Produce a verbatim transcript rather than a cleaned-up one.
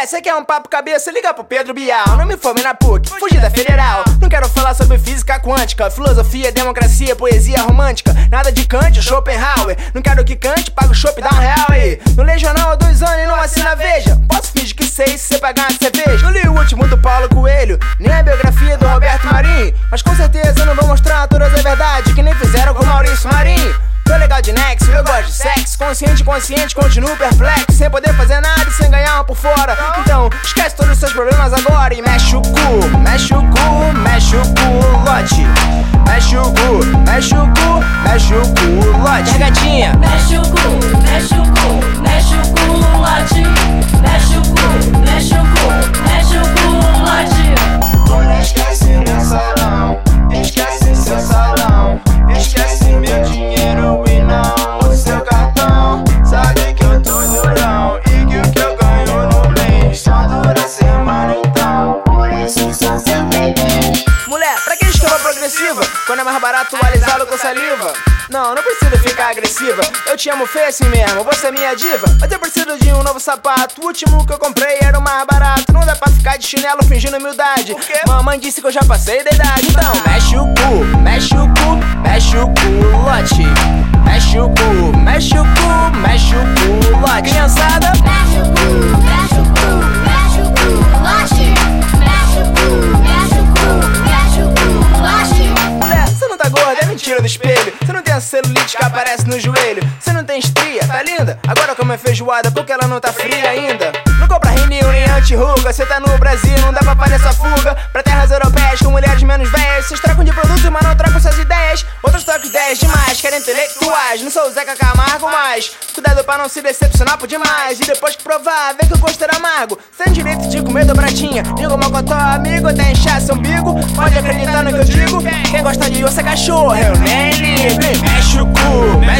Mulher, cê quer um papo cabeça? Liga pro Pedro Bial. Não me formei na P U C, fugi da Federal. Não quero falar sobre física quântica, filosofia, democracia, poesia romântica. Nada de Kant, Schopenhauer. Não quero que cante, paga o chopp, dá um real aí. No Legional há dois anos e não assina Veja. Posso fingir que sei se cê pagar uma cerveja. Não li o último do Paulo Coelho, nem a biografia do Roberto Marinho. Mas com certeza não vou mostrar todas as verdades que nem fizeram com Maurício Marinho. Tô legal de nexo, eu gosto de sexo. Consciente, consciente, continuo perplexo. Sem poder fazer nada e sem ganhar uma por fora. Então, esquece todos os seus problemas agora e mexe o cu, mexe o cu, mexe o culote. Mexe o cu, mexe o cu, mexe o culote. É gatinha, mexe o cu, mexe o cu, mexe o culote. Mexe o cu, mexe o cu, mexe o culote. Não esquece meu salão, esquece seu salão. Esquece meu dinheiro e não o seu cartão. Sabe que eu tô durão e que o que eu ganho no mês só dura a semana então. Por isso sou seu bebê. Mulher, pra que escova progressiva? Quando é mais barato alisá-lo com saliva. Não, não precisa ficar agressiva. Eu te amo feio assim mesmo, você é minha diva. Mas eu preciso de um novo sapato. O último que eu comprei era o mais barato. Não dá pra ficar de chinelo fingindo humildade. Mamãe disse que eu já passei da idade. Então mexe o cu, mexe o cu, mexe o culote. Mexe o cu, mexe o cu, mexe o culote. Criançada, mexe o cu, mexe o cu, mexe o culote. Mexe o cu, mexe o cu, mexe o culote. mulher, você não tá gorda, é mentira do espelho. Você não tem a celulite que aparece no joelho. Você não tem estria, tá linda? Agora come feijoada porque ela não tá fria ainda. Não compra Renil nem anti-ruga. Você tá no Brasil, não dá pra fazer essa fuga pra terras europeias com mulheres menos velhas. Vocês trocam de produto, mas não trocam suas ideias. Outros trocam ideias demais, querem intelectuais. Não sou o Zeca Camargo mais. Cuidado pra não se decepcionar por demais. E depois que provar, vê que o gosto era amargo. Sem direito de comer dobradinha. Digo mocotó, amigo, até inchar seu umbigo. Pode acreditar no que eu digo. Quem gosta de osso é cachorro, eu nem ligo. Mexe o cu,